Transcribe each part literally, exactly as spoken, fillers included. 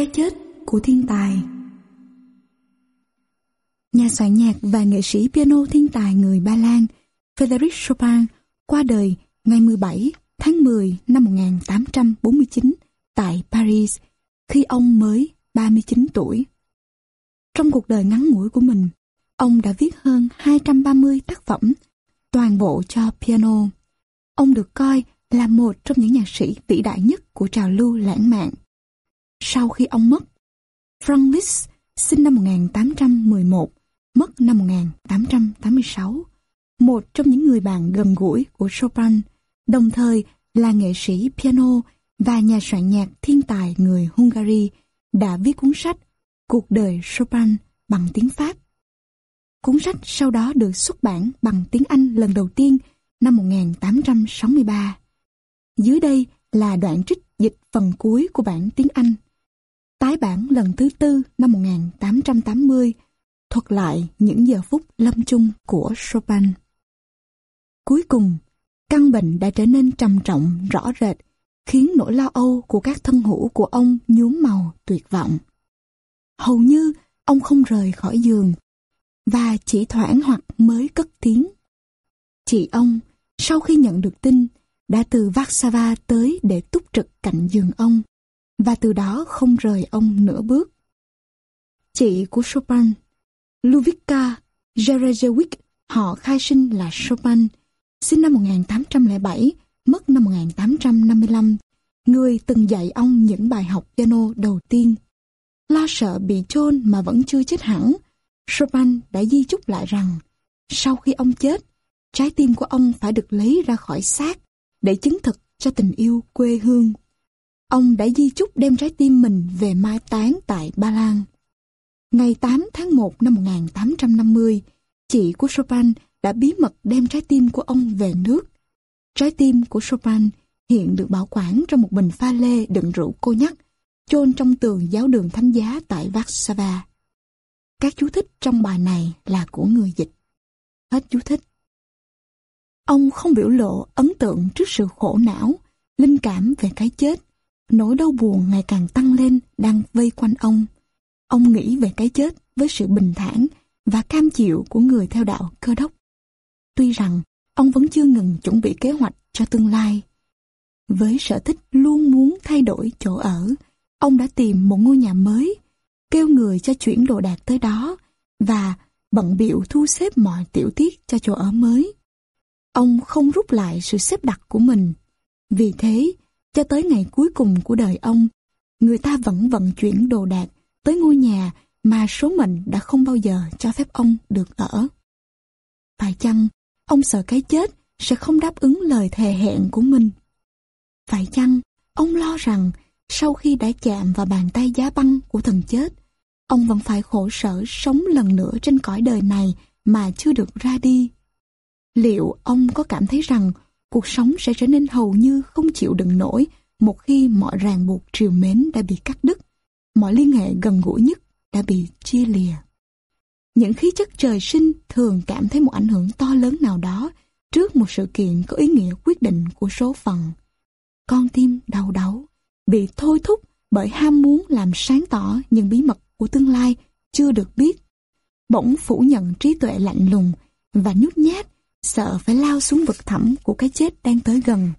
Cái chết của thiên tài. Nhà soạn nhạc và nghệ sĩ piano thiên tài người Ba Lan Frédéric Chopin qua đời ngày mười bảy tháng mười năm một nghìn tám trăm bốn mươi chín tại Paris khi ông mới ba mươi chín tuổi. Trong cuộc đời ngắn ngủi của mình, ông đã viết hơn hai trăm ba mươi tác phẩm, toàn bộ cho piano. Ông được coi là một trong những nhạc sĩ vĩ đại nhất của trào lưu lãng mạn. Sau khi ông mất, Franz Liszt sinh năm một nghìn tám trăm mười một, mất năm một nghìn tám trăm tám mươi sáu, một trong những người bạn gần gũi của Chopin, đồng thời là nghệ sĩ piano và nhà soạn nhạc thiên tài người Hungary, đã viết cuốn sách Cuộc đời Chopin bằng tiếng Pháp. Cuốn sách sau đó được xuất bản bằng tiếng Anh lần đầu tiên năm một nghìn tám trăm sáu mươi ba. Dưới đây là đoạn trích dịch phần cuối của bản tiếng Anh. Tái bản lần thứ tư năm một nghìn tám trăm tám mươi, thuật lại những giờ phút lâm chung của Chopin. Cuối cùng, căn bệnh đã trở nên trầm trọng rõ rệt, khiến nỗi lo âu của các thân hữu của ông nhuốm màu tuyệt vọng. Hầu như ông không rời khỏi giường, và chỉ thoảng hoặc mới cất tiếng. Chị ông, sau khi nhận được tin, đã từ Warsaw tới để túc trực cạnh giường ông, và từ đó không rời ông nửa bước. Chị của Chopin, Ludwika Jerezewicz, họ khai sinh là Chopin, sinh năm một nghìn tám trăm lẻ bảy, mất năm một nghìn tám trăm năm mươi lăm, người từng dạy ông những bài học piano đầu tiên. Lo sợ bị chôn mà vẫn chưa chết hẳn, Chopin đã di chúc lại rằng, sau khi ông chết, trái tim của ông phải được lấy ra khỏi xác để chứng thực cho tình yêu quê hương. Ông đã di chúc đem trái tim mình về mai táng tại Ba Lan. Ngày tám tháng một năm một nghìn tám trăm năm mươi, chị của Chopin đã bí mật đem trái tim của ông về nước. Trái tim của Chopin hiện được bảo quản trong một bình pha lê đựng rượu cô nhắc, chôn trong tường giáo đường Thánh Giá tại Warsaw. Các chú thích trong bài này là của người dịch. Hết chú thích. Ông không biểu lộ ấn tượng trước sự khổ não, linh cảm về cái chết. Nỗi đau buồn ngày càng tăng lên đang vây quanh ông. Ông nghĩ về cái chết với sự bình thản và cam chịu của người theo đạo Cơ đốc. Tuy rằng ông vẫn chưa ngừng chuẩn bị kế hoạch cho tương lai. Với sở thích luôn muốn thay đổi chỗ ở, ông đã tìm một ngôi nhà mới, kêu người cho chuyển đồ đạc tới đó và bận bịu thu xếp mọi tiểu tiết cho chỗ ở mới. Ông không rút lại sự xếp đặt của mình. Vì thế, cho tới ngày cuối cùng của đời ông, người ta vẫn vận chuyển đồ đạc tới ngôi nhà mà số mệnh đã không bao giờ cho phép ông được ở. Phải chăng ông sợ cái chết sẽ không đáp ứng lời thề hẹn của mình? Phải chăng ông lo rằng sau khi đã chạm vào bàn tay giá băng của thần chết, ông vẫn phải khổ sở sống lần nữa trên cõi đời này mà chưa được ra đi? Liệu ông có cảm thấy rằng cuộc sống sẽ trở nên hầu như không chịu đựng nổi một khi mọi ràng buộc trìu mến đã bị cắt đứt, mọi liên hệ gần gũi nhất đã bị chia lìa? Những khí chất trời sinh thường cảm thấy một ảnh hưởng to lớn nào đó trước một sự kiện có ý nghĩa quyết định của số phận. Con tim đau đáu, bị thôi thúc bởi ham muốn làm sáng tỏ những bí mật của tương lai chưa được biết, bỗng phủ nhận trí tuệ lạnh lùng và nhút nhát, sợ phải lao xuống vực thẳm của cái chết đang tới gần.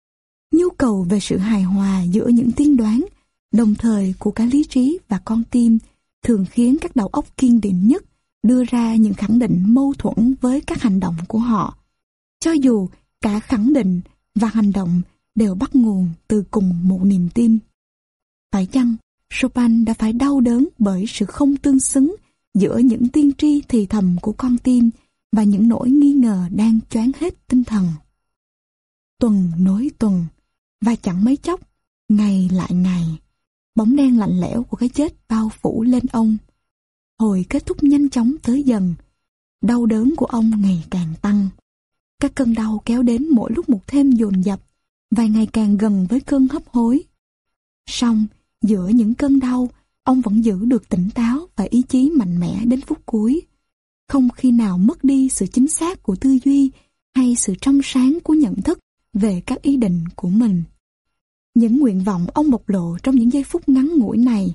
Nhu cầu về sự hài hòa giữa những tiên đoán, đồng thời của cả lý trí và con tim, thường khiến các đầu óc kiên định nhất đưa ra những khẳng định mâu thuẫn với các hành động của họ, cho dù cả khẳng định và hành động đều bắt nguồn từ cùng một niềm tin. Phải chăng Chopin đã phải đau đớn bởi sự không tương xứng giữa những tiên tri thì thầm của con tim và những nỗi nghi ngờ đang choáng hết tinh thần? Tuần nối tuần, và chẳng mấy chốc, ngày lại ngày, bóng đen lạnh lẽo của cái chết bao phủ lên ông. Hồi kết thúc nhanh chóng tới dần, đau đớn của ông ngày càng tăng. Các cơn đau kéo đến mỗi lúc một thêm dồn dập, và ngày càng gần với cơn hấp hối. Song, giữa những cơn đau, ông vẫn giữ được tỉnh táo và ý chí mạnh mẽ đến phút cuối. Không khi nào mất đi sự chính xác của tư duy hay sự trong sáng của nhận thức về các ý định của mình. Những nguyện vọng ông bộc lộ trong những giây phút ngắn ngủi này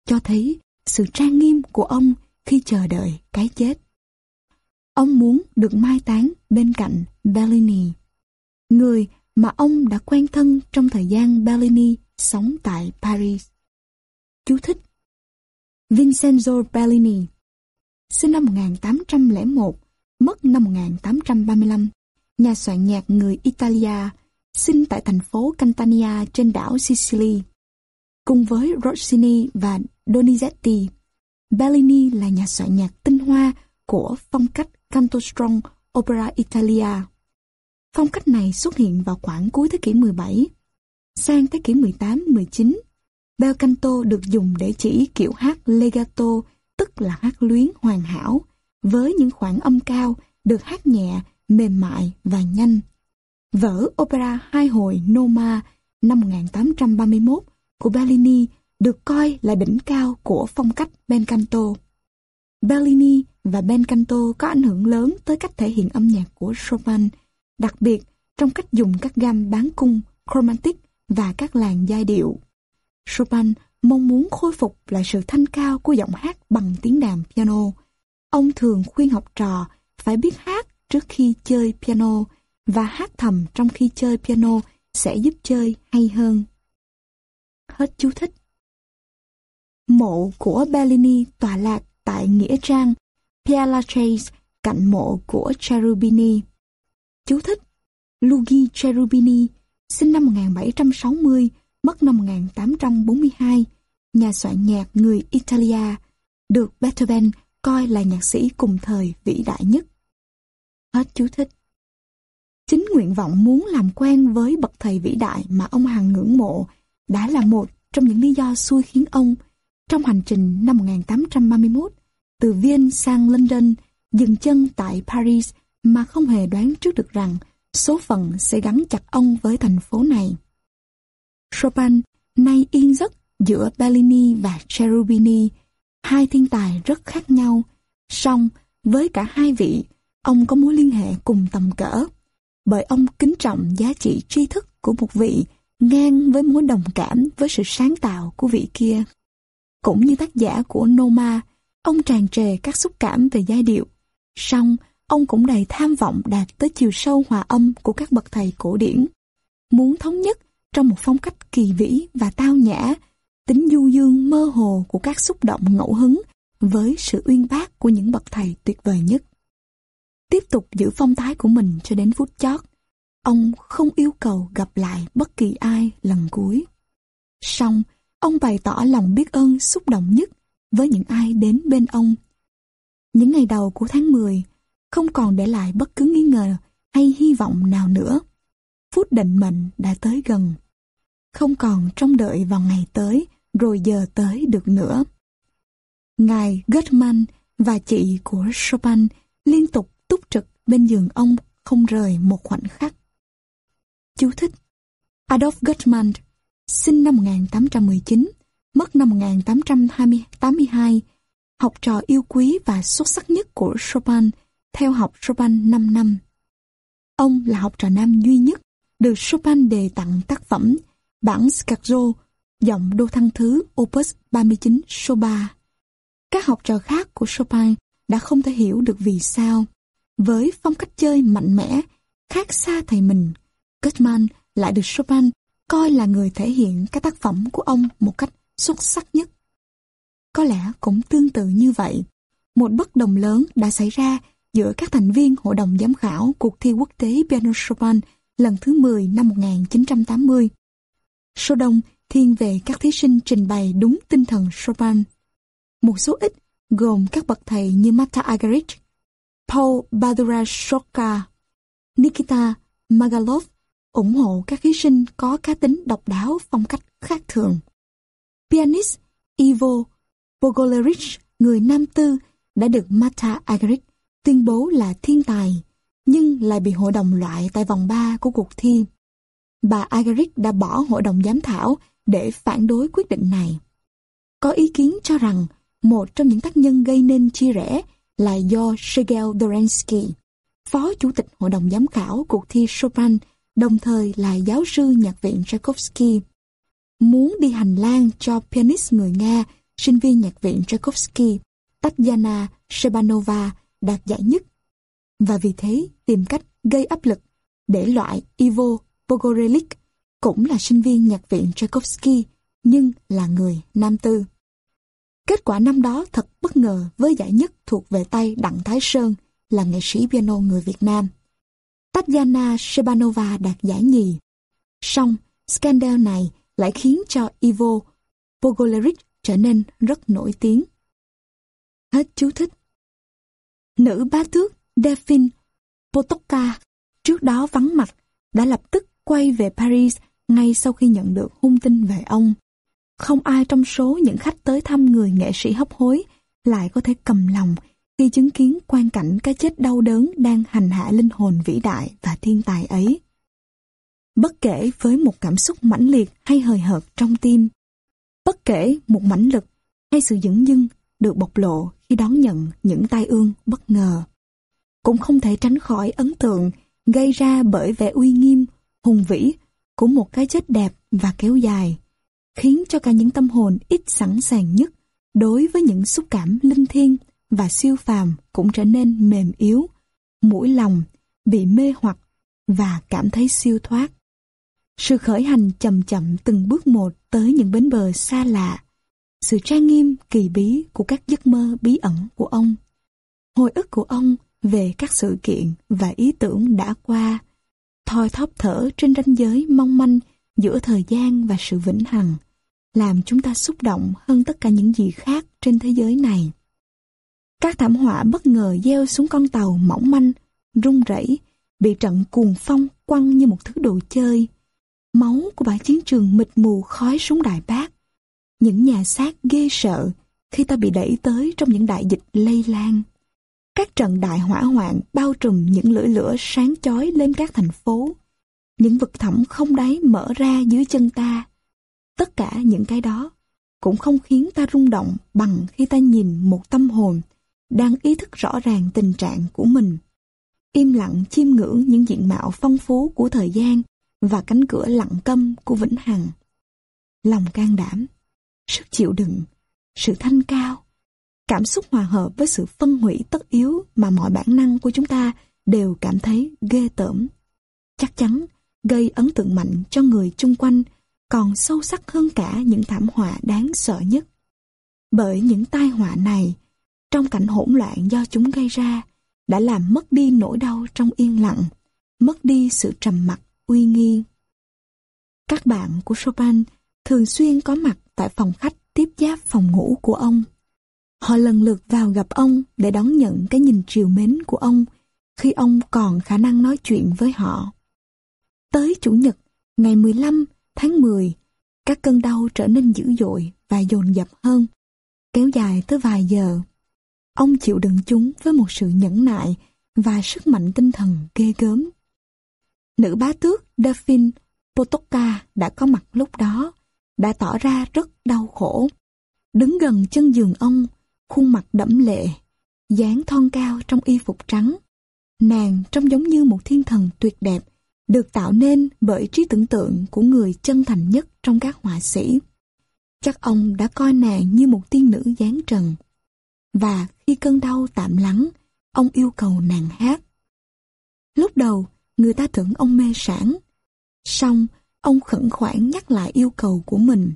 cho thấy sự trang nghiêm của ông khi chờ đợi cái chết. Ông muốn được mai táng bên cạnh Bellini, người mà ông đã quen thân trong thời gian Bellini sống tại Paris. Chú thích: Vincenzo Bellini, sinh năm một nghìn tám trăm lẻ một, mất năm một nghìn tám trăm ba mươi lăm, nhà soạn nhạc người Italia, sinh tại thành phố Catania trên đảo Sicily. Cùng với Rossini và Donizetti, Bellini là nhà soạn nhạc tinh hoa của phong cách canto-strong opera Italia. Phong cách này xuất hiện vào khoảng cuối thế kỷ mười bảy. Sang thế kỷ mười tám mười chín, bel canto được dùng để chỉ kiểu hát legato, tức là hát luyến hoàn hảo, với những khoảng âm cao được hát nhẹ, mềm mại và nhanh. Vở opera hai hồi Noma năm một nghìn tám trăm ba mươi mốt của Bellini được coi là đỉnh cao của phong cách bel canto. Bellini và bel canto có ảnh hưởng lớn tới cách thể hiện âm nhạc của Chopin, đặc biệt trong cách dùng các gam bán cung, chromatic và các làn giai điệu. Chopin mong muốn khôi phục lại sự thanh cao của giọng hát bằng tiếng đàn piano. Ông thường khuyên học trò phải biết hát trước khi chơi piano, và hát thầm trong khi chơi piano sẽ giúp chơi hay hơn. Hết chú thích. Mộ của Bellini tọa lạc tại nghĩa trang Père Lachaise, cạnh mộ của Cherubini. Chú thích: Luigi Cherubini, sinh năm một nghìn bảy trăm sáu mươi, mất năm một nghìn tám trăm bốn mươi hai, nhà soạn nhạc người Italia, được Beethoven coi là nhạc sĩ cùng thời vĩ đại nhất. Hết chú thích. Chính nguyện vọng muốn làm quen với bậc thầy vĩ đại mà ông hằng ngưỡng mộ đã là một trong những lý do xui khiến ông, trong hành trình năm một nghìn tám trăm ba mươi mốt, từ Viên sang London, dừng chân tại Paris mà không hề đoán trước được rằng số phận sẽ gắn chặt ông với thành phố này. Chopin nay yên giấc giữa Bellini và Cherubini, hai thiên tài rất khác nhau, song với cả hai vị, ông có mối liên hệ cùng tầm cỡ, bởi ông kính trọng giá trị tri thức của một vị ngang với mối đồng cảm với sự sáng tạo của vị kia. Cũng như tác giả của Noma, ông tràn trề các xúc cảm về giai điệu, song ông cũng đầy tham vọng đạt tới chiều sâu hòa âm của các bậc thầy cổ điển, muốn thống nhất trong một phong cách kỳ vĩ và tao nhã, tính du dương mơ hồ của các xúc động ngẫu hứng với sự uyên bác của những bậc thầy tuyệt vời nhất. Tiếp tục giữ phong thái của mình cho đến phút chót, ông không yêu cầu gặp lại bất kỳ ai lần cuối. Song, ông bày tỏ lòng biết ơn xúc động nhất với những ai đến bên ông. Những ngày đầu của tháng mười, không còn để lại bất cứ nghi ngờ hay hy vọng nào nữa. Phút định mệnh đã tới gần. Không còn trông đợi vào ngày tới rồi giờ tới được nữa. Ngài Gottman và chị của Chopin liên tục túc trực bên giường ông không rời một khoảnh khắc. Chú thích: Adolf Gottman, sinh năm một nghìn tám trăm mười chín, mất năm một nghìn tám trăm tám mươi hai, học trò yêu quý và xuất sắc nhất của Chopin, theo học Chopin năm năm. Ông là học trò nam duy nhất được Chopin đề tặng tác phẩm bản Scherzo, giọng đô thăng thứ Opus ba mươi chín số ba. Các học trò khác của Chopin đã không thể hiểu được vì sao, với phong cách chơi mạnh mẽ, khác xa thầy mình, Gottman lại được Chopin coi là người thể hiện các tác phẩm của ông một cách xuất sắc nhất. Có lẽ cũng tương tự như vậy, một bất đồng lớn đã xảy ra giữa các thành viên hội đồng giám khảo cuộc thi quốc tế piano Chopin lần thứ mười năm một nghìn chín trăm tám mươi. Số đông thiên về các thí sinh trình bày đúng tinh thần Chopin. Một số ít gồm các bậc thầy như Marta Argerich, Paul Badura-Shokka, Nikita Magalov ủng hộ các thí sinh có cá tính độc đáo phong cách khác thường. Pianist Ivo Bogolerich, người Nam Tư, đã được Marta Argerich tuyên bố là thiên tài, nhưng lại bị hội đồng loại tại vòng ba của cuộc thi. Bà Argerich đã bỏ hội đồng giám khảo để phản đối quyết định này. Có ý kiến cho rằng một trong những tác nhân gây nên chia rẽ là do Sergei Dorensky, phó chủ tịch hội đồng giám khảo cuộc thi Chopin, đồng thời là giáo sư nhạc viện Tchaikovsky, muốn đi hành lang cho pianist người Nga sinh viên nhạc viện Tchaikovsky, Tatyana Shebanova đạt giải nhất, và vì thế tìm cách gây áp lực để loại Ivo Pogorelik, cũng là sinh viên nhạc viện Tchaikovsky nhưng là người nam tư. Kết quả năm đó thật bất ngờ với giải nhất thuộc về tay Đặng Thái Sơn, là nghệ sĩ piano người Việt Nam. Tatyana Shebanova đạt giải nhì. Song, scandal này lại khiến cho Ivo Pogorelik trở nên rất nổi tiếng. Hết chú thích. Nữ bá tước Delphine Potocka trước đó vắng mặt đã lập tức quay về Paris ngay sau khi nhận được hung tin về ông. Không ai trong số những khách tới thăm người nghệ sĩ hấp hối lại có thể cầm lòng khi chứng kiến quang cảnh cái chết đau đớn đang hành hạ linh hồn vĩ đại và thiên tài ấy. Bất kể với một cảm xúc mãnh liệt hay hời hợt trong tim, bất kể một mãnh lực hay sự dửng dưng được bộc lộ khi đón nhận những tai ương bất ngờ, cũng không thể tránh khỏi ấn tượng gây ra bởi vẻ uy nghiêm, hùng vĩ của một cái chết đẹp và kéo dài, khiến cho cả những tâm hồn ít sẵn sàng nhất đối với những xúc cảm linh thiêng và siêu phàm cũng trở nên mềm yếu, mũi lòng, bị mê hoặc và cảm thấy siêu thoát. Sự khởi hành chậm chậm từng bước một tới những bến bờ xa lạ, sự trang nghiêm kỳ bí của các giấc mơ bí ẩn của ông, hồi ức của ông về các sự kiện và ý tưởng đã qua, thoi thóp thở trên ranh giới mong manh giữa thời gian và sự vĩnh hằng, làm chúng ta xúc động hơn tất cả những gì khác trên thế giới này. Các thảm họa bất ngờ gieo xuống con tàu mỏng manh, rung rẩy, bị trận cuồng phong quăng như một thứ đồ chơi. Máu của bãi chiến trường mịt mù khói súng Đại Bác. Những nhà xác ghê sợ khi ta bị đẩy tới trong những đại dịch lây lan. Các trận đại hỏa hoạn bao trùm những lưỡi lửa sáng chói lên các thành phố. Những vực thẳm không đáy mở ra dưới chân ta. Tất cả những cái đó cũng không khiến ta rung động bằng khi ta nhìn một tâm hồn đang ý thức rõ ràng tình trạng của mình, im lặng chiêm ngưỡng những diện mạo phong phú của thời gian và cánh cửa lặng câm của vĩnh hằng. Lòng can đảm, sức chịu đựng, sự thanh cao, cảm xúc hòa hợp với sự phân hủy tất yếu mà mọi bản năng của chúng ta đều cảm thấy ghê tởm, chắc chắn gây ấn tượng mạnh cho người chung quanh, còn sâu sắc hơn cả những thảm họa đáng sợ nhất. Bởi những tai họa này, trong cảnh hỗn loạn do chúng gây ra, đã làm mất đi nỗi đau trong yên lặng, mất đi sự trầm mặc uy nghi. Các bạn của Chopin thường xuyên có mặt tại phòng khách tiếp giáp phòng ngủ của ông. Họ lần lượt vào gặp ông để đón nhận cái nhìn trìu mến của ông khi ông còn khả năng nói chuyện với họ. Tới Chủ nhật, ngày mười lăm tháng mười, các cơn đau trở nên dữ dội và dồn dập hơn, kéo dài tới vài giờ. Ông chịu đựng chúng với một sự nhẫn nại và sức mạnh tinh thần ghê gớm. Nữ bá tước Delphine Potocka đã có mặt lúc đó, đã tỏ ra rất đau khổ. Đứng gần chân giường ông, khuôn mặt đẫm lệ, dáng thon cao trong y phục trắng. Nàng trông giống như một thiên thần tuyệt đẹp, được tạo nên bởi trí tưởng tượng của người chân thành nhất trong các họa sĩ. Chắc ông đã coi nàng như một tiên nữ dáng trần. Và khi cơn đau tạm lắng, ông yêu cầu nàng hát. Lúc đầu, người ta tưởng ông mê sảng. Song, ông khẩn khoản nhắc lại yêu cầu của mình.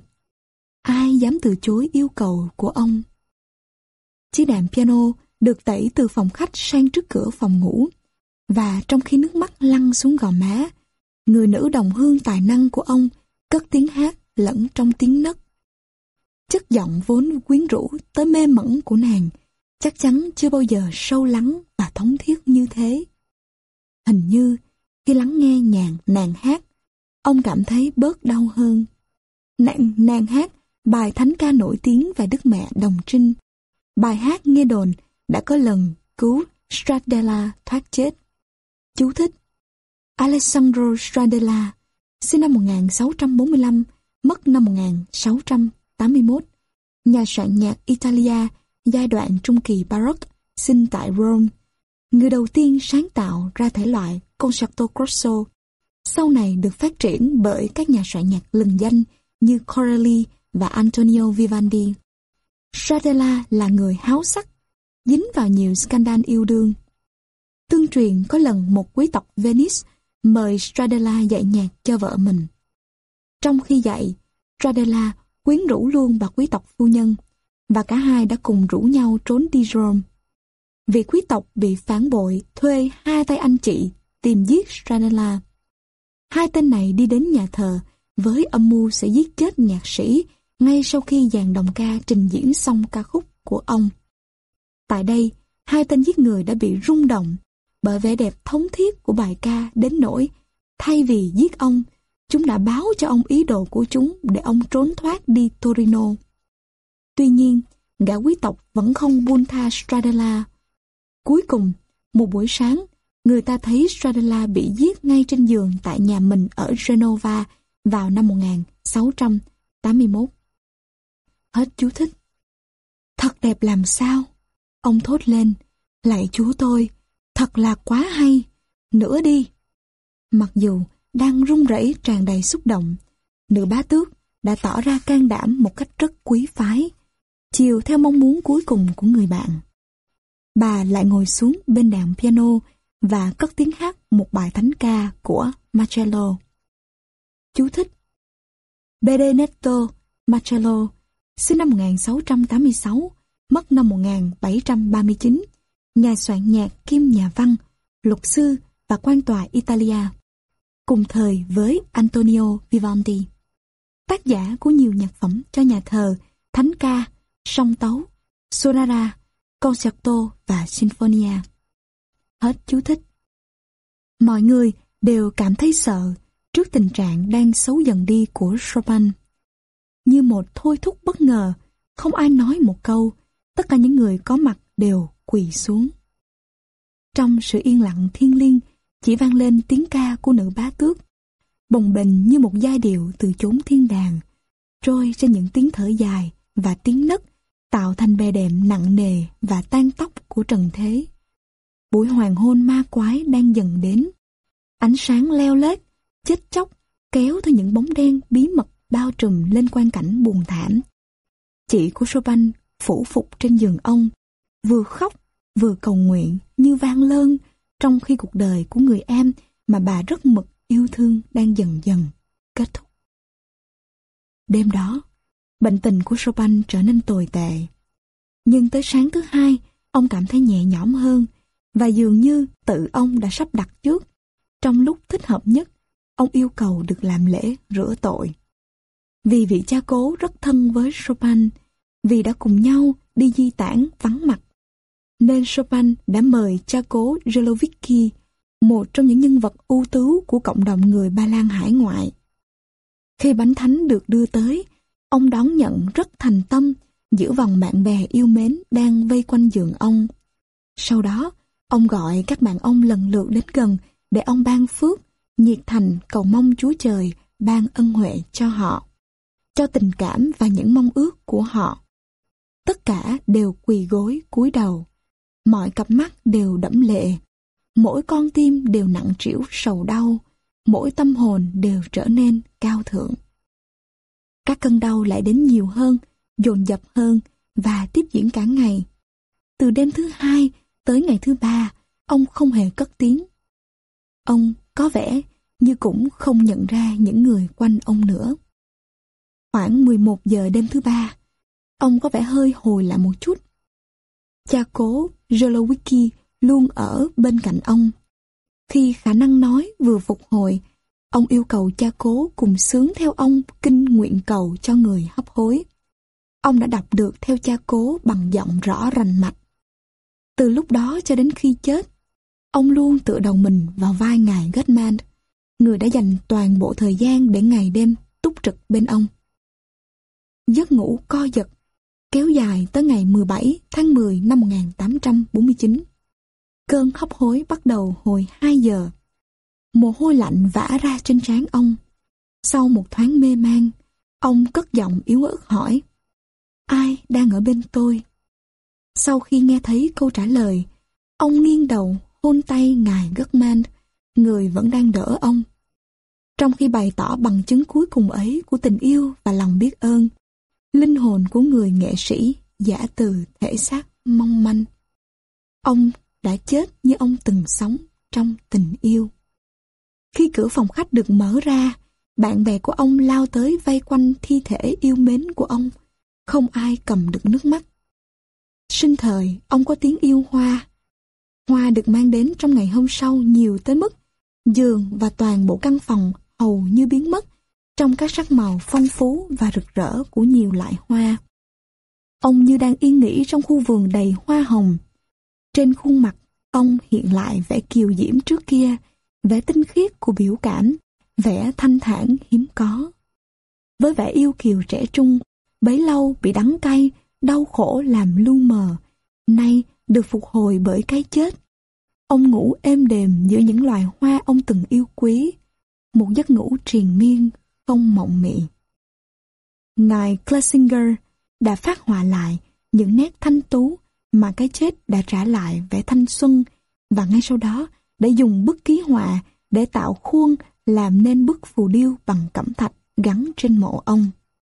Ai dám từ chối yêu cầu của ông? Chiếc đàn piano được đẩy từ phòng khách sang trước cửa phòng ngủ, và trong khi nước mắt lăn xuống gò má, người nữ đồng hương tài năng của ông cất tiếng hát lẫn trong tiếng nấc. Chất giọng vốn quyến rũ tới mê mẩn của nàng chắc chắn chưa bao giờ sâu lắng và thống thiết như thế. Hình như khi lắng nghe nhàn nàng hát, ông cảm thấy bớt đau hơn. Nàng, nàng hát bài thánh ca nổi tiếng về Đức Mẹ Đồng Trinh. Bài hát nghe đồn đã có lần cứu Stradella thoát chết. Chú thích: Alessandro Stradella, sinh năm một nghìn sáu trăm bốn mươi lăm, mất năm một nghìn sáu trăm tám mươi mốt, nhà soạn nhạc Italia giai đoạn trung kỳ Baroque, sinh tại Rome. Người đầu tiên sáng tạo ra thể loại concerto grosso, sau này được phát triển bởi các nhà soạn nhạc lừng danh như Corelli và Antonio Vivaldi. Stradella là người háo sắc, dính vào nhiều scandal yêu đương. Tương truyền có lần một quý tộc Venice mời Stradella dạy nhạc cho vợ mình. Trong khi dạy, Stradella quyến rũ luôn bà quý tộc phu nhân, và cả hai đã cùng rủ nhau trốn đi Rome. Vị quý tộc bị phản bội thuê hai tay anh chị tìm giết Stradella. Hai tên này đi đến nhà thờ với âm mưu sẽ giết chết nhạc sĩ ngay sau khi dàn đồng ca trình diễn xong ca khúc của ông. Tại đây, hai tên giết người đã bị rung động bởi vẻ đẹp thống thiết của bài ca đến nỗi thay vì giết ông, chúng đã báo cho ông ý đồ của chúng để ông trốn thoát đi Torino. Tuy nhiên, gã quý tộc vẫn không buông tha Stradella. Cuối cùng, một buổi sáng, người ta thấy Stradella bị giết ngay trên giường tại nhà mình ở Genova vào năm một nghìn sáu trăm tám mươi mốt. Hết chú thích. Thật đẹp làm sao? Ông thốt lên, lạy Chúa tôi, thật là quá hay, nữa đi. Mặc dù đang run rẩy tràn đầy xúc động, nữ bá tước đã tỏ ra can đảm một cách rất quý phái, chiều theo mong muốn cuối cùng của người bạn. Bà lại ngồi xuống bên đàn piano và cất tiếng hát một bài thánh ca của Marcello. Chú thích: Benedetto Marcello, sinh năm một nghìn sáu trăm tám mươi sáu, mất năm một nghìn bảy trăm ba mươi chín, nhà soạn nhạc kiêm nhà văn, luật sư và quan tòa Italia, cùng thời với Antonio Vivaldi. Tác giả của nhiều nhạc phẩm cho nhà thờ, thánh ca, song tấu, sonata, concerto và sinfonia. Hết chú thích. Mọi người đều cảm thấy sợ trước tình trạng đang xấu dần đi của Chopin. Như một thôi thúc bất ngờ, không ai nói một câu, tất cả những người có mặt đều quỳ xuống. Trong sự yên lặng thiêng liêng, chỉ vang lên tiếng ca của nữ bá tước, bồng bềnh như một giai điệu từ chốn thiên đàng, trôi trên những tiếng thở dài và tiếng nấc, tạo thành bè đệm nặng nề và tan tóc của trần thế. Buổi hoàng hôn ma quái đang dần đến. Ánh sáng leo lét, chết chóc, kéo theo những bóng đen bí mật bao trùm lên quang cảnh buồn thảm. Chị của Chopin phủ phục trên giường ông, vừa khóc vừa cầu nguyện như vang lơn, trong khi cuộc đời của người em mà bà rất mực yêu thương đang dần dần kết thúc. Đêm đó, bệnh tình của Chopin trở nên tồi tệ. Nhưng tới sáng thứ hai, ông cảm thấy nhẹ nhõm hơn, và dường như tự ông đã sắp đặt trước. Trong lúc thích hợp nhất, ông yêu cầu được làm lễ rửa tội. Vì vị cha cố rất thân với Chopin, vì đã cùng nhau đi di tản vắng mặt, nên Chopin đã mời cha cố Jelovicki, một trong những nhân vật ưu tú của cộng đồng người Ba Lan hải ngoại. Khi bánh thánh được đưa tới, ông đón nhận rất thành tâm giữa vòng bạn bè yêu mến đang vây quanh giường ông. Sau đó, ông gọi các bạn ông lần lượt đến gần để ông ban phước, nhiệt thành cầu mong Chúa Trời ban ân huệ cho họ, cho tình cảm và những mong ước của họ. Tất cả đều quỳ gối cúi đầu, mọi cặp mắt đều đẫm lệ, mỗi con tim đều nặng trĩu sầu đau, mỗi tâm hồn đều trở nên cao thượng. Các cơn đau lại đến nhiều hơn, dồn dập hơn và tiếp diễn cả ngày. Từ đêm thứ hai tới ngày thứ ba, ông không hề cất tiếng. Ông có vẻ như cũng không nhận ra những người quanh ông nữa. Khoảng mười một giờ đêm thứ ba, ông có vẻ hơi hồi lại một chút. Cha cố Jelovicki luôn ở bên cạnh ông. Khi khả năng nói vừa phục hồi, ông yêu cầu cha cố cùng xướng theo ông kinh nguyện cầu cho người hấp hối. Ông đã đọc được theo cha cố bằng giọng rõ rành mạch. Từ lúc đó cho đến khi chết, ông luôn tựa đầu mình vào vai ngài Gottman, người đã dành toàn bộ thời gian để ngày đêm túc trực bên ông. Giấc ngủ co giật, kéo dài tới ngày mười bảy tháng mười năm một nghìn tám trăm bốn mươi chín. Cơn hấp hối bắt đầu hồi hai giờ. Mồ hôi lạnh vã ra trên trán ông. Sau một thoáng mê man, ông cất giọng yếu ớt hỏi: ai đang ở bên tôi? Sau khi nghe thấy câu trả lời, ông nghiêng đầu hôn tay ngài Gottman, người vẫn đang đỡ ông. Trong khi bày tỏ bằng chứng cuối cùng ấy của tình yêu và lòng biết ơn, linh hồn của người nghệ sĩ giả từ thể xác mong manh. Ông đã chết như ông từng sống trong tình yêu. Khi cửa phòng khách được mở ra, bạn bè của ông lao tới vây quanh thi thể yêu mến của ông. Không ai cầm được nước mắt. Sinh thời, ông có tiếng yêu hoa. Hoa được mang đến trong ngày hôm sau nhiều tới mức giường và toàn bộ căn phòng hầu như biến mất trong các sắc màu phong phú và rực rỡ của nhiều loại hoa. Ông như đang yên nghỉ trong khu vườn đầy hoa hồng. Trên khuôn mặt, ông hiện lại vẻ kiều diễm trước kia, vẻ tinh khiết của biểu cảm, vẻ thanh thản hiếm có. Với vẻ yêu kiều trẻ trung, bấy lâu bị đắng cay, đau khổ làm lu mờ, nay được phục hồi bởi cái chết. Ông ngủ êm đềm giữa những loài hoa ông từng yêu quý, một giấc ngủ triền miên, không mộng mị. Ngài Schlesinger đã phát họa lại những nét thanh tú mà cái chết đã trả lại vẻ thanh xuân, và ngay sau đó đã dùng bức ký họa để tạo khuôn làm nên bức phù điêu bằng cẩm thạch gắn trên mộ ông.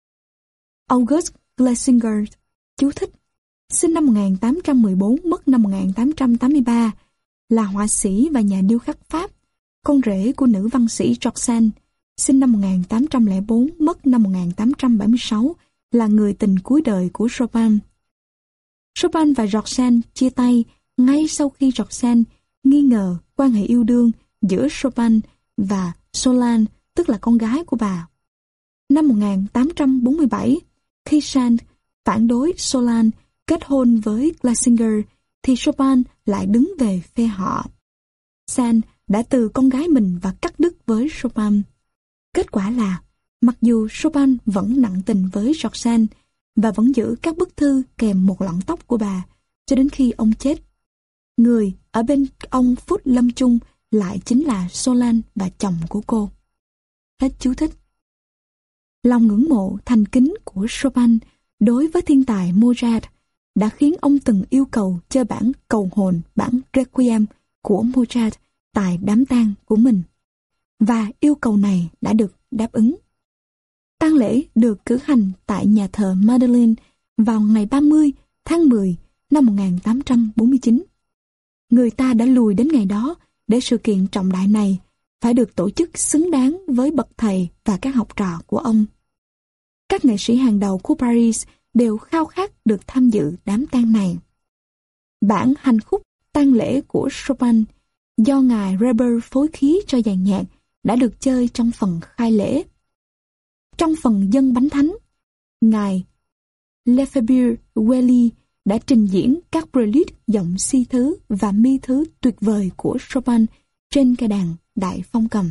August Schlesinger, chú thích, sinh năm một nghìn tám trăm mười bốn, mất năm một nghìn tám trăm tám mươi ba, là họa sĩ và nhà điêu khắc Pháp, con rể của nữ văn sĩ Roxane, sinh năm một nghìn tám trăm lẻ bốn, mất năm một nghìn tám trăm bảy mươi sáu, là người tình cuối đời của Chopin. Chopin và Roxane chia tay ngay sau khi Roxane nghi ngờ quan hệ yêu đương giữa Chopin và Solange, tức là con gái của bà. Năm một nghìn tám trăm bốn mươi bảy, khi Sand phản đối Solange kết hôn với Schlesinger, thì Chopin lại đứng về phe họ. Sand đã từ con gái mình và cắt đứt với Chopin. Kết quả là, mặc dù Chopin vẫn nặng tình với Roxane và vẫn giữ các bức thư kèm một lọn tóc của bà cho đến khi ông chết, người ở bên ông phút lâm chung lại chính là Solange và chồng của cô. Hết chú thích. Lòng ngưỡng mộ thành kính của Chopin đối với thiên tài Mozart đã khiến ông từng yêu cầu chơi bản cầu hồn, bản Requiem của Mozart tại đám tang của mình. Và yêu cầu này đã được đáp ứng. Tang lễ được cử hành tại nhà thờ Madeleine vào ngày ba mươi tháng mười năm một nghìn tám trăm bốn mươi chín. Người ta đã lùi đến ngày đó để sự kiện trọng đại này phải được tổ chức xứng đáng với bậc thầy và các học trò của ông. Các nghệ sĩ hàng đầu của Paris đều khao khát được tham dự đám tang này. Bản hành khúc tang lễ của Chopin do ngài Reber phối khí cho dàn nhạc đã được chơi trong phần khai lễ. Trong phần dâng bánh thánh, ngài Lefebvre Welly đã trình diễn các prelude giọng si thứ và mi thứ tuyệt vời của Chopin trên cây đàn đại phong cầm.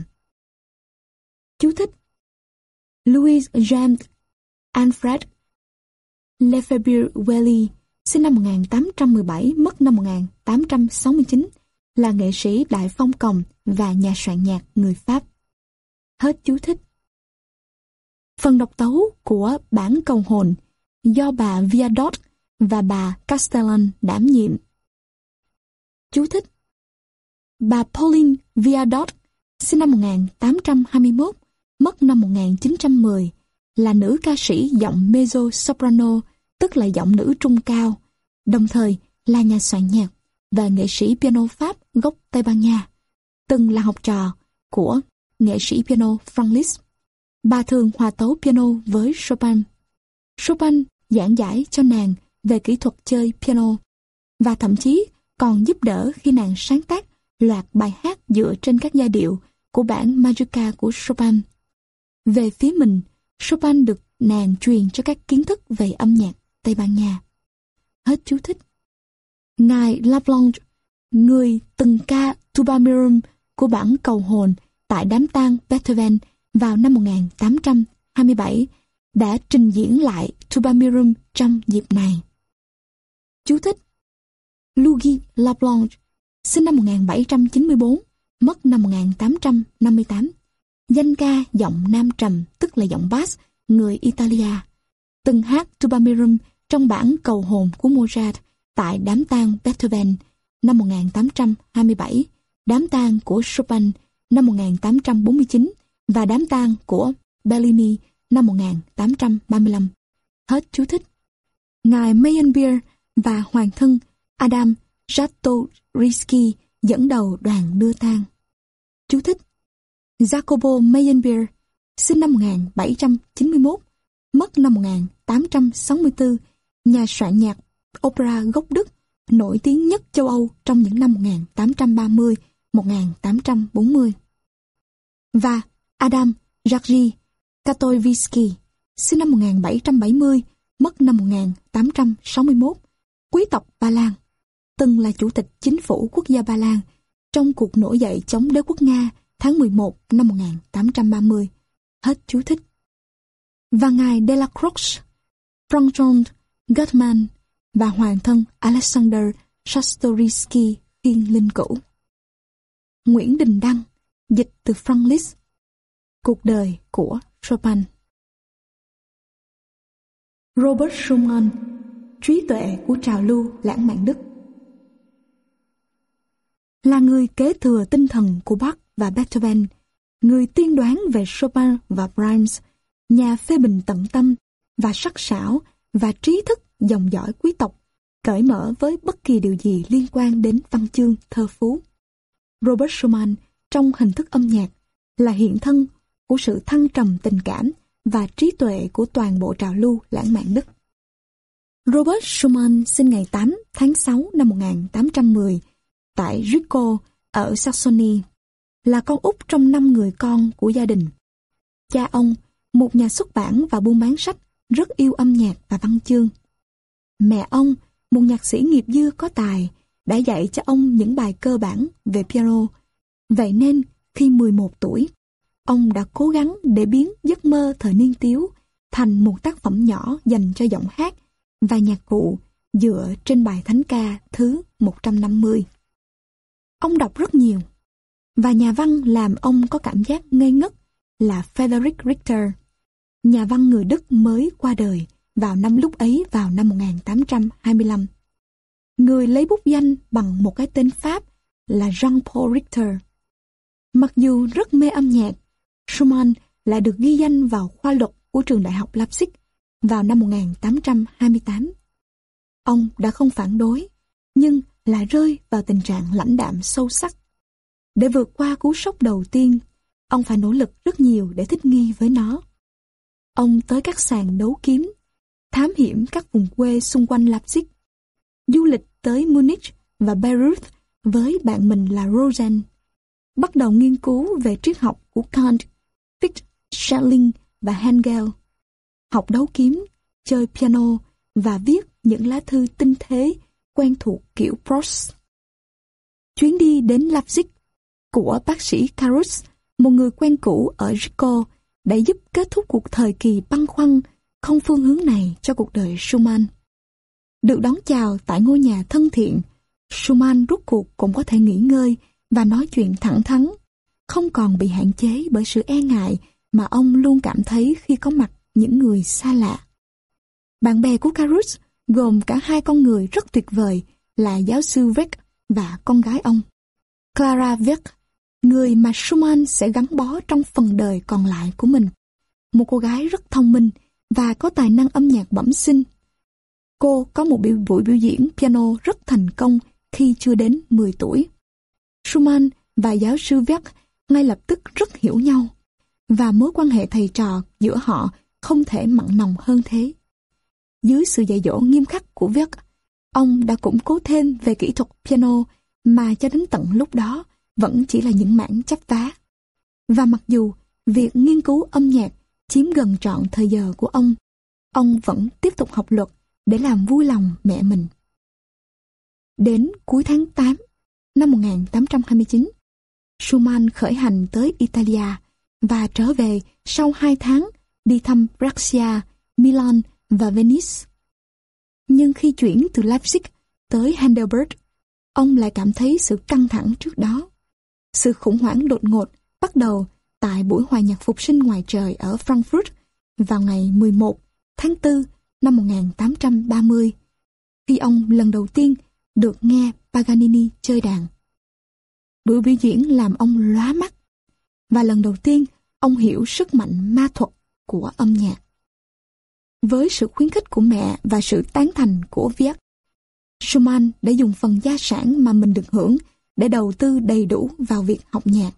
Chú thích: Louis James Alfred Lefebvre Welly, sinh năm một nghìn tám trăm mười bảy, mất năm một nghìn tám trăm sáu mươi chín, là nghệ sĩ đại phong cầm và nhà soạn nhạc người Pháp. Hết chú thích. Phần độc tấu của bản cầu hồn do bà Viardot và bà Castellan đảm nhiệm. Chú thích: Bà Pauline Viardot, sinh năm một nghìn tám trăm hai mươi mốt, mất năm một nghìn chín trăm mười, là nữ ca sĩ giọng mezzo-soprano, tức là giọng nữ trung cao, đồng thời là nhà soạn nhạc và nghệ sĩ piano Pháp gốc Tây Ban Nha, từng là học trò của nghệ sĩ piano Franz Liszt. Bà thường hòa tấu piano với Chopin. Chopin giảng giải cho nàng về kỹ thuật chơi piano và thậm chí còn giúp đỡ khi nàng sáng tác loạt bài hát dựa trên các giai điệu của bản Majorca của Chopin. Về phía mình, Chopin được nàng truyền cho các kiến thức về âm nhạc Tây Ban Nha. Hết chú thích. Ngài Laplanche, người từng ca Tuba Mirum của bản cầu hồn tại đám tang Beethoven vào năm một nghìn tám trăm hai mươi bảy, đã trình diễn lại Tuba Mirum trong dịp này. Chú thích: Louis Laplanche, sinh năm một nghìn bảy trăm chín mươi bốn, mất năm một nghìn tám trăm năm mươi tám, danh ca giọng nam trầm, tức là giọng bass, người Italia, từng hát Tuba Mirum trong bản cầu hồn của Mozart tại đám tang Beethoven năm một nghìn tám trăm hai mươi bảy, đám tang của Chopin năm một nghìn tám trăm bốn mươi chín và đám tang của Bellini năm một nghìn tám trăm ba mươi lăm. Hết chú thích. ngài Meyerbeer và hoàng thân Adam Czartoryski dẫn đầu đoàn đưa tang. Chú thích: Jacobo Meyerbeer, sinh năm một nghìn bảy trăm chín mươi mốt, mất năm một nghìn tám trăm sáu mươi tư, nhà soạn nhạc opera gốc Đức, nổi tiếng nhất châu Âu trong những năm một nghìn tám trăm ba mươi đến một nghìn tám trăm bốn mươi. Và Adam Jerzy Katowiecki, sinh năm một nghìn bảy trăm bảy mươi, mất năm một nghìn tám trăm sáu mươi mốt, quý tộc Ba Lan, từng là chủ tịch chính phủ quốc gia Ba Lan trong cuộc nổi dậy chống đế quốc Nga tháng mười một năm một nghìn tám trăm ba mươi. Hết chú thích. Và ngài Delacroix, Franz Gottman và hoàng thân Alexander Czartoryski khiêng linh cữu. Nguyễn Đình Đăng, dịch từ Franz Liszt. Cuộc đời của Chopin. Robert Schumann, trí tuệ của trào lưu lãng mạn Đức. Là người kế thừa tinh thần của Bach và Beethoven, người tiên đoán về Chopin và Brahms, nhà phê bình tận tâm và sắc sảo và trí thức dòng dõi quý tộc, cởi mở với bất kỳ điều gì liên quan đến văn chương thơ phú. Robert Schumann trong hình thức âm nhạc là hiện thân của sự thăng trầm tình cảm và trí tuệ của toàn bộ trào lưu lãng mạn Đức. Robert Schumann sinh ngày tám tháng sáu năm một nghìn tám trăm mười tại Zwickau ở Saxony, là con út trong năm người con của gia đình. Cha ông, một nhà xuất bản và buôn bán sách, rất yêu âm nhạc và văn chương. Mẹ ông, một nhạc sĩ nghiệp dư có tài, đã dạy cho ông những bài cơ bản về piano. Vậy nên, khi mười một tuổi, ông đã cố gắng để biến giấc mơ thời niên thiếu thành một tác phẩm nhỏ dành cho giọng hát và nhạc cụ dựa trên bài thánh ca thứ một trăm năm mươi. Ông đọc rất nhiều, và nhà văn làm ông có cảm giác ngây ngất là Friedrich Richter, nhà văn người Đức mới qua đời vào năm lúc ấy vào năm một nghìn tám trăm hai mươi lăm. Người lấy bút danh bằng một cái tên Pháp là Jean-Paul Richter. Mặc dù rất mê âm nhạc, Schumann lại được ghi danh vào khoa luật của trường đại học Leipzig vào năm một nghìn tám trăm hai mươi tám. Ông đã không phản đối, nhưng lại rơi vào tình trạng lãnh đạm sâu sắc. Để vượt qua cú sốc đầu tiên, ông phải nỗ lực rất nhiều để thích nghi với nó. Ông tới các sàn đấu kiếm, thám hiểm các vùng quê xung quanh Leipzig, du lịch tới Munich và Bayreuth với bạn mình là Rosen, bắt đầu nghiên cứu về triết học của Kant, Fichte, Schelling và Hegel, học đấu kiếm, chơi piano và viết những lá thư tinh tế quen thuộc kiểu Proust. Chuyến đi đến Leipzig của bác sĩ Karus, một người quen cũ ở Zwickau, đã giúp kết thúc cuộc thời kỳ băn khoăn không phương hướng này cho cuộc đời Schumann. Được đón chào tại ngôi nhà thân thiện, Schumann rút cuộc cũng có thể nghỉ ngơi và nói chuyện thẳng thắn, không còn bị hạn chế bởi sự e ngại mà ông luôn cảm thấy khi có mặt những người xa lạ. Bạn bè của Karus gồm cả hai con người rất tuyệt vời là giáo sư Weck và con gái ông, Clara Weck, người mà Schumann sẽ gắn bó trong phần đời còn lại của mình. Một cô gái rất thông minh và có tài năng âm nhạc bẩm sinh. Cô có một biểu buổi biểu diễn piano rất thành công khi chưa đến mười tuổi. Schumann và giáo sư Weck ngay lập tức rất hiểu nhau, và mối quan hệ thầy trò giữa họ không thể mặn nồng hơn thế. Dưới sự dạy dỗ nghiêm khắc của Weck, ông đã củng cố thêm về kỹ thuật piano mà cho đến tận lúc đó vẫn chỉ là những mảng chắp vá. Và mặc dù việc nghiên cứu âm nhạc chiếm gần trọn thời giờ của ông, ông vẫn tiếp tục học luật để làm vui lòng mẹ mình. Đến cuối tháng tám năm một nghìn tám trăm hai mươi chín, Schumann khởi hành tới Italia và trở về sau hai tháng đi thăm Brescia, Milan và Venice. Nhưng khi chuyển từ Leipzig tới Heidelberg, ông lại cảm thấy sự căng thẳng trước đó. Sự khủng hoảng đột ngột bắt đầu tại buổi hòa nhạc phục sinh ngoài trời ở Frankfurt vào ngày mười một tháng tư năm một nghìn tám trăm ba mươi, khi ông lần đầu tiên được nghe Paganini chơi đàn. Buổi biểu diễn làm ông lóa mắt, và lần đầu tiên ông hiểu sức mạnh ma thuật của âm nhạc. Với sự khuyến khích của mẹ và sự tán thành của Wieck, Schumann đã dùng phần gia sản mà mình được hưởng để đầu tư đầy đủ vào việc học nhạc.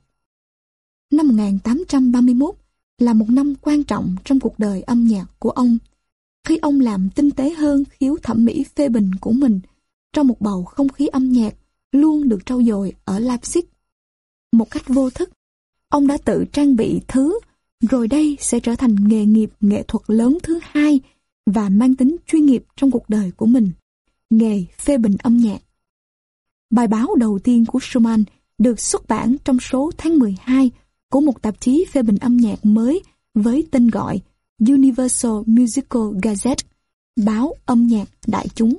Năm một nghìn tám trăm ba mươi mốt là một năm quan trọng trong cuộc đời âm nhạc của ông, khi ông làm tinh tế hơn khiếu thẩm mỹ phê bình của mình trong một bầu không khí âm nhạc luôn được trau dồi ở Leipzig. Một cách vô thức, ông đã tự trang bị thứ rồi đây sẽ trở thành nghề nghiệp nghệ thuật lớn thứ hai và mang tính chuyên nghiệp trong cuộc đời của mình, nghề phê bình âm nhạc. Bài báo đầu tiên của Schumann được xuất bản trong số tháng mười hai của một tạp chí phê bình âm nhạc mới với tên gọi Universal Musical Gazette, báo âm nhạc đại chúng.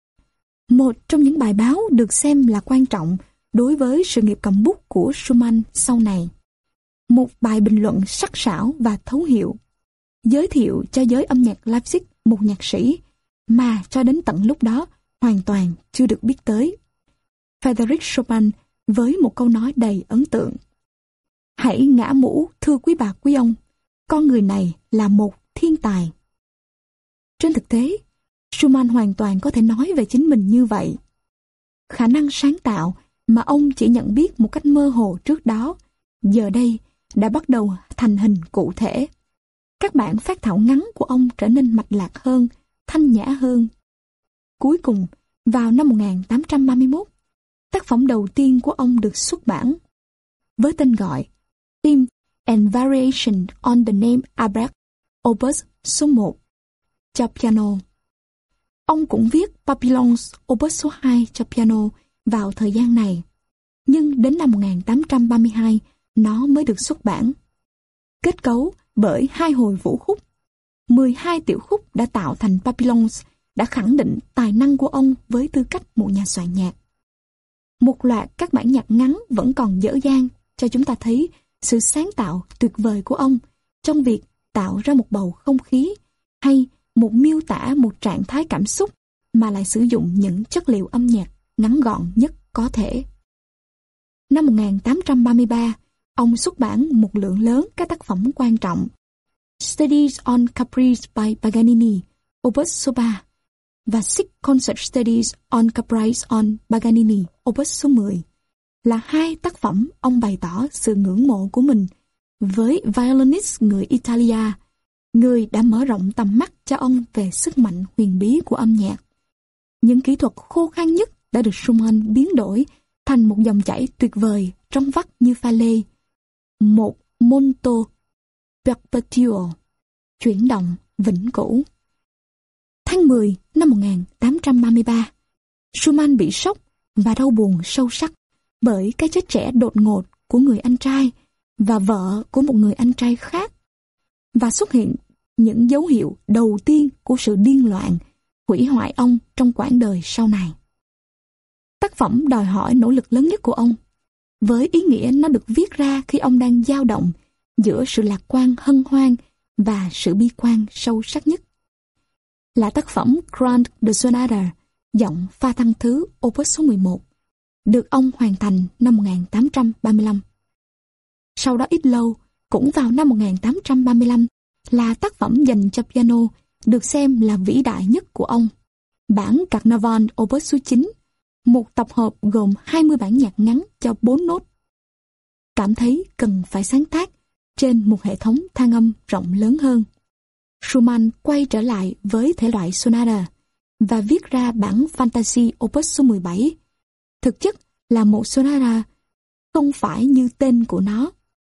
Một trong những bài báo được xem là quan trọng đối với sự nghiệp cầm bút của Schumann sau này. Một bài bình luận sắc sảo và thấu hiểu, giới thiệu cho giới âm nhạc Leipzig một nhạc sĩ mà cho đến tận lúc đó hoàn toàn chưa được biết tới. Frédéric Chopin với một câu nói đầy ấn tượng: "Hãy ngã mũ thưa quý bà quý ông, con người này là một thiên tài." Trên thực tế, Schumann hoàn toàn có thể nói về chính mình như vậy. Khả năng sáng tạo mà ông chỉ nhận biết một cách mơ hồ trước đó, giờ đây đã bắt đầu thành hình cụ thể. Các bản phác thảo ngắn của ông trở nên mạch lạc hơn, thanh nhã hơn. Cuối cùng, vào năm một nghìn tám trăm ba mươi mốt, tác phẩm đầu tiên của ông được xuất bản với tên gọi Theme and Variation on the Name Albrecht, Opus số một cho piano. Ông cũng viết Papillons Opus số hai cho piano vào thời gian này, nhưng đến năm một nghìn tám trăm ba mươi hai nó mới được xuất bản. Kết cấu bởi hai hồi vũ khúc, mười hai tiểu khúc đã tạo thành Papillons đã khẳng định tài năng của ông với tư cách một nhà soạn nhạc. Một loạt các bản nhạc ngắn vẫn còn dở dang cho chúng ta thấy sự sáng tạo tuyệt vời của ông trong việc tạo ra một bầu không khí hay một miêu tả một trạng thái cảm xúc mà lại sử dụng những chất liệu âm nhạc ngắn gọn nhất có thể. Năm một nghìn tám trăm ba mươi ba, ông xuất bản một lượng lớn các tác phẩm quan trọng: Studies on Caprice by Paganini, Opus số ba, và Six Concert Studies on Caprice on Paganini, Opus số mười, là hai tác phẩm ông bày tỏ sự ngưỡng mộ của mình với violinist người Italia, người đã mở rộng tầm mắt cho ông về sức mạnh huyền bí của âm nhạc. Những kỹ thuật khô khan nhất đã được Schumann biến đổi thành một dòng chảy tuyệt vời trong vắt như pha lê, một molto perpetuo, chuyển động vĩnh cửu. Tháng mười năm một nghìn tám trăm ba mươi ba, Schumann bị sốc và đau buồn sâu sắc bởi cái chết trẻ đột ngột của người anh trai và vợ của một người anh trai khác, và xuất hiện những dấu hiệu đầu tiên của sự điên loạn, hủy hoại ông trong quãng đời sau này. Tác phẩm đòi hỏi nỗ lực lớn nhất của ông, với ý nghĩa nó được viết ra khi ông đang dao động giữa sự lạc quan hân hoan và sự bi quan sâu sắc nhất. Là tác phẩm Grand de Sonata, giọng pha thăng thứ Opus số mười một, được ông hoàn thành năm một nghìn tám trăm ba mươi lăm. Sau đó ít lâu, cũng vào năm một nghìn tám trăm ba mươi lăm, là tác phẩm dành cho piano được xem là vĩ đại nhất của ông, bản Carnaval Opus số chín, một tập hợp gồm hai mươi bản nhạc ngắn cho bốn nốt. Cảm thấy cần phải sáng tác trên một hệ thống than âm rộng lớn hơn, Schumann quay trở lại với thể loại sonata và viết ra bản Fantasy Opus số mười bảy. Thực chất là một sonata, không phải như tên của nó.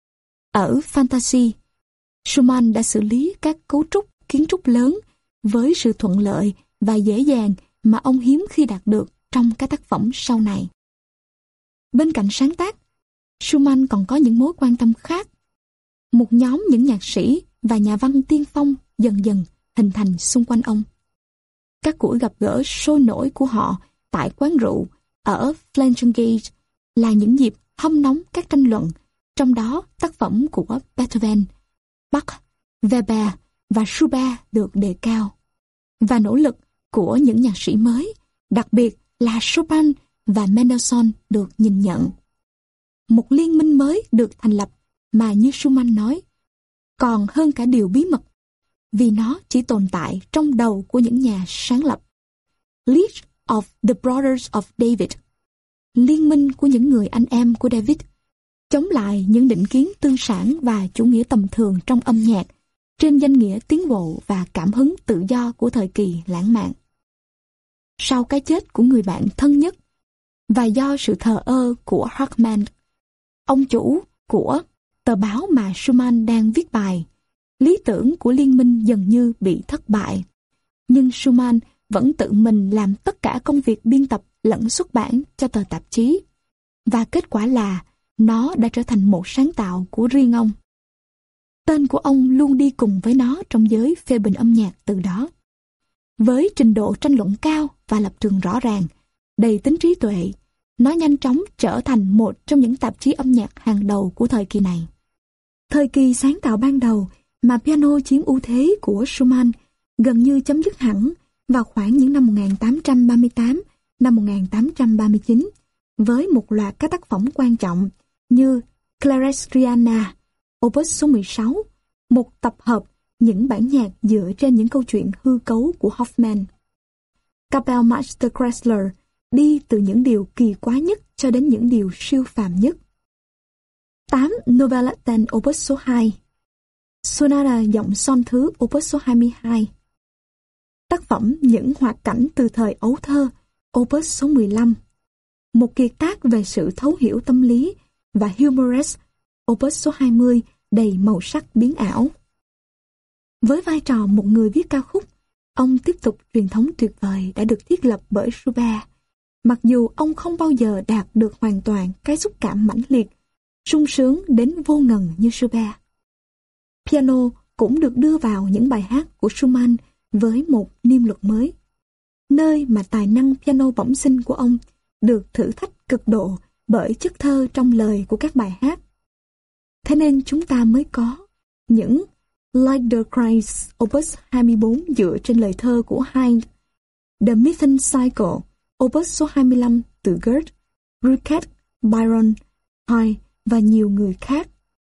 Ở Fantasy, Schumann đã xử lý các cấu trúc kiến trúc lớn với sự thuận lợi và dễ dàng mà ông hiếm khi đạt được trong các tác phẩm sau này. Bên cạnh sáng tác, Schumann còn có những mối quan tâm khác. Một nhóm những nhạc sĩ và nhà văn tiên phong dần dần hình thành xung quanh ông. Các cuộc gặp gỡ sôi nổi của họ tại quán rượu ở Flaschengate là những dịp hâm nóng các tranh luận, trong đó tác phẩm của Beethoven, Bach, Weber và Schubert được đề cao, và nỗ lực của những nhạc sĩ mới, đặc biệt là Chopin và Mendelssohn được nhìn nhận. Một liên minh mới được thành lập mà như Schumann nói, còn hơn cả điều bí mật, vì nó chỉ tồn tại trong đầu của những nhà sáng lập. League of the Brothers of David, liên minh của những người anh em của David, chống lại những định kiến tư sản và chủ nghĩa tầm thường trong âm nhạc, trên danh nghĩa tiến bộ và cảm hứng tự do của thời kỳ lãng mạn. Sau cái chết của người bạn thân nhất, và do sự thờ ơ của Hartmann, ông chủ của tờ báo mà Schumann đang viết bài, lý tưởng của liên minh dần như bị thất bại. Nhưng Schumann vẫn tự mình làm tất cả công việc biên tập lẫn xuất bản cho tờ tạp chí. Và kết quả là nó đã trở thành một sáng tạo của riêng ông. Tên của ông luôn đi cùng với nó trong giới phê bình âm nhạc từ đó. Với trình độ tranh luận cao và lập trường rõ ràng, đầy tính trí tuệ, nó nhanh chóng trở thành một trong những tạp chí âm nhạc hàng đầu của thời kỳ này. Thời kỳ sáng tạo ban đầu mà piano chiếm ưu thế của Schumann gần như chấm dứt hẳn vào khoảng những năm một nghìn tám trăm ba mươi tám, năm một nghìn tám trăm ba mươi chín, với một loạt các tác phẩm quan trọng như Clarestriana, Opus số mười sáu, một tập hợp những bản nhạc dựa trên những câu chuyện hư cấu của Hoffman. Kapellmeister Kressler đi từ những điều kỳ quái nhất cho đến những điều siêu phàm nhất. tám Novelletten Opus số hai, Sonata giọng son thứ Opus số hai mươi hai, tác phẩm Những hoạt cảnh từ thời ấu thơ Opus số mười lăm, một kiệt tác về sự thấu hiểu tâm lý và Humorous Opus số hai mươi đầy màu sắc biến ảo. Với vai trò một người viết ca khúc, ông tiếp tục truyền thống tuyệt vời đã được thiết lập bởi Schubert, mặc dù ông không bao giờ đạt được hoàn toàn cái xúc cảm mãnh liệt, sung sướng đến vô ngần như Schubert. Piano cũng được đưa vào những bài hát của Schumann với một niêm luật mới, nơi mà tài năng piano bẩm sinh của ông được thử thách cực độ bởi chất thơ trong lời của các bài hát. Thế nên chúng ta mới có những Liederkreis Opus hai mươi bốn dựa trên lời thơ của Haydn, The Mitten Cycle Opus số hai mươi lăm từ Goethe, Rickert, Byron, Haydn và nhiều người khác.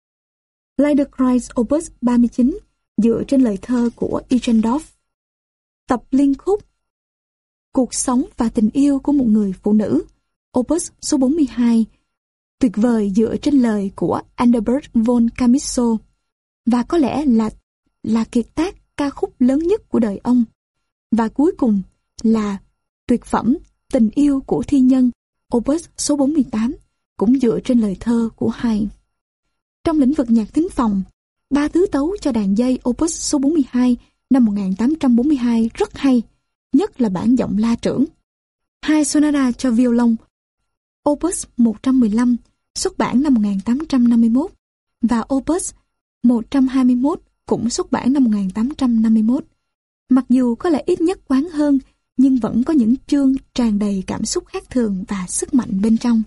Liederkreis Opus ba mươi chín dựa trên lời thơ của Eichendorff. Tập liên khúc Cuộc sống và tình yêu của một người phụ nữ Opus số bốn mươi hai, tuyệt vời dựa trên lời của Adalbert von Chamisso, và có lẽ là là kiệt tác ca khúc lớn nhất của đời ông. Và cuối cùng là tuyệt phẩm Tình yêu của thi nhân Opus số bốn mươi tám, cũng dựa trên lời thơ của Haydn. Trong lĩnh vực nhạc thính phòng, ba tứ tấu cho đàn dây Opus số bốn mươi hai năm một nghìn tám trăm bốn mươi hai rất hay, nhất là bản giọng la trưởng. Hai sonata cho violon Opus một trăm mười lăm xuất bản năm một nghìn tám trăm năm mươi mốt và Opus một trăm hai mươi mốt cũng xuất bản năm một nghìn tám trăm năm mươi mốt. Mặc dù có lẽ ít nhất quán hơn, nhưng vẫn có những chương tràn đầy cảm xúc khác thường và sức mạnh bên trong.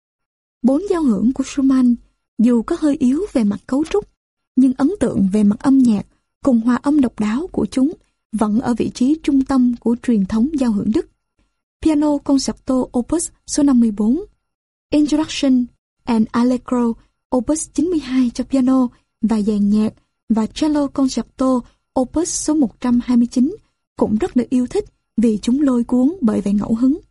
Bốn giao hưởng của Schumann, dù có hơi yếu về mặt cấu trúc, nhưng ấn tượng về mặt âm nhạc cùng hòa âm độc đáo của chúng vẫn ở vị trí trung tâm của truyền thống giao hưởng Đức. Piano Concerto Opus số năm mươi bốn, Introduction and Allegro Opus chín mươi hai cho piano và dàn nhạc, và Cello Concerto Opus số một trăm hai mươi chín cũng rất được yêu thích vì chúng lôi cuốn bởi vẻ ngẫu hứng.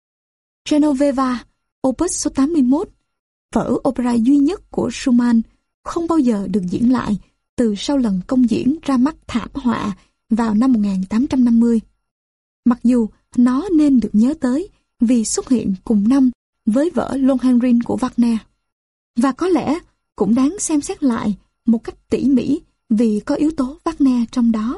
Genoveva Opus số tám mươi mốt, vở opera duy nhất của Schumann, không bao giờ được diễn lại từ sau lần công diễn ra mắt thảm họa vào năm một nghìn tám trăm năm mươi. Mặc dù nó nên được nhớ tới vì xuất hiện cùng năm với vở Lohengrin của Wagner, và có lẽ cũng đáng xem xét lại một cách tỉ mỉ vì có yếu tố Wagner trong đó.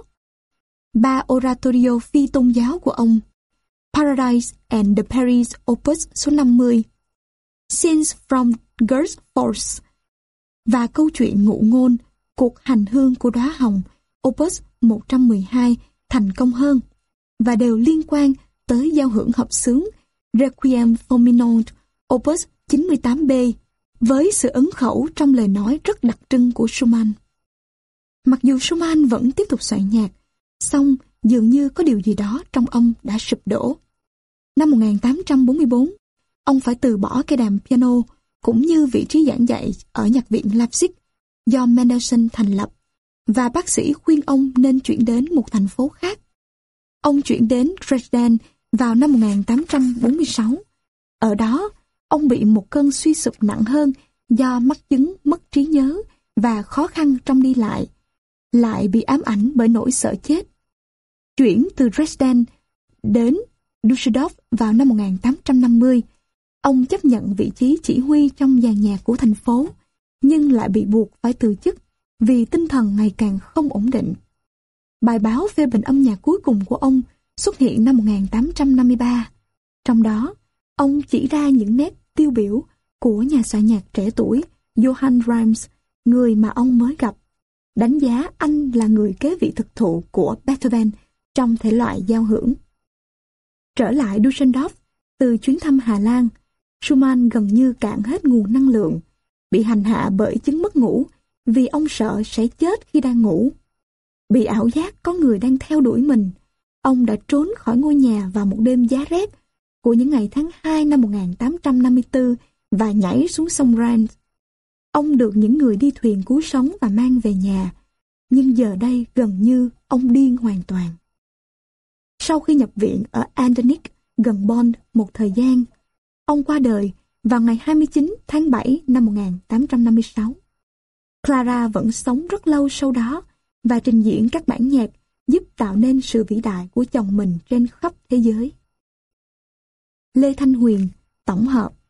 Ba oratorio phi tôn giáo của ông, Paradise and the Paris Opus số năm mươi, Scenes from Goethe's Force và câu chuyện ngụ ngôn Cuộc hành hương của đóa hồng Opus một trăm mười hai thành công hơn, và đều liên quan tới giao hưởng hợp xướng Requiem for Minot Opus chín mươi tám B với sự ấn khẩu trong lời nói rất đặc trưng của Schumann. Mặc dù Schumann vẫn tiếp tục soạn nhạc, song dường như có điều gì đó trong ông đã sụp đổ. Năm một nghìn tám trăm bốn mươi bốn, ông phải từ bỏ cây đàn piano cũng như vị trí giảng dạy ở nhạc viện Leipzig do Mendelssohn thành lập, và bác sĩ khuyên ông nên chuyển đến một thành phố khác. Ông chuyển đến Dresden vào năm một nghìn tám trăm bốn mươi sáu. Ở đó, ông bị một cơn suy sụp nặng hơn do mắc chứng mất trí nhớ và khó khăn trong đi lại, lại bị ám ảnh bởi nỗi sợ chết. Chuyển từ Dresden đến Düsseldorf vào năm một nghìn tám trăm năm mươi, ông chấp nhận vị trí chỉ huy trong dàn nhạc của thành phố, nhưng lại bị buộc phải từ chức vì tinh thần ngày càng không ổn định. Bài báo phê bình âm nhạc cuối cùng của ông xuất hiện năm một nghìn tám trăm năm mươi ba. Trong đó, ông chỉ ra những nét tiêu biểu của nhà soạn nhạc trẻ tuổi Johann Brahms, người mà ông mới gặp, đánh giá anh là người kế vị thực thụ của Beethoven trong thể loại giao hưởng. Trở lại Düsseldorf, từ chuyến thăm Hà Lan, Schumann gần như cạn hết nguồn năng lượng, bị hành hạ bởi chứng mất ngủ vì ông sợ sẽ chết khi đang ngủ. Bị ảo giác có người đang theo đuổi mình, ông đã trốn khỏi ngôi nhà vào một đêm giá rét của những ngày tháng hai năm một nghìn tám trăm năm mươi tư và nhảy xuống sông Rhine. Ông được những người đi thuyền cứu sống và mang về nhà, nhưng giờ đây gần như ông điên hoàn toàn. Sau khi nhập viện ở Andernach gần Bonn một thời gian, ông qua đời vào ngày hai mươi chín tháng bảy năm một nghìn tám trăm năm mươi sáu. Clara vẫn sống rất lâu sau đó và trình diễn các bản nhạc giúp tạo nên sự vĩ đại của chồng mình trên khắp thế giới. Lê Thanh Huyền tổng hợp.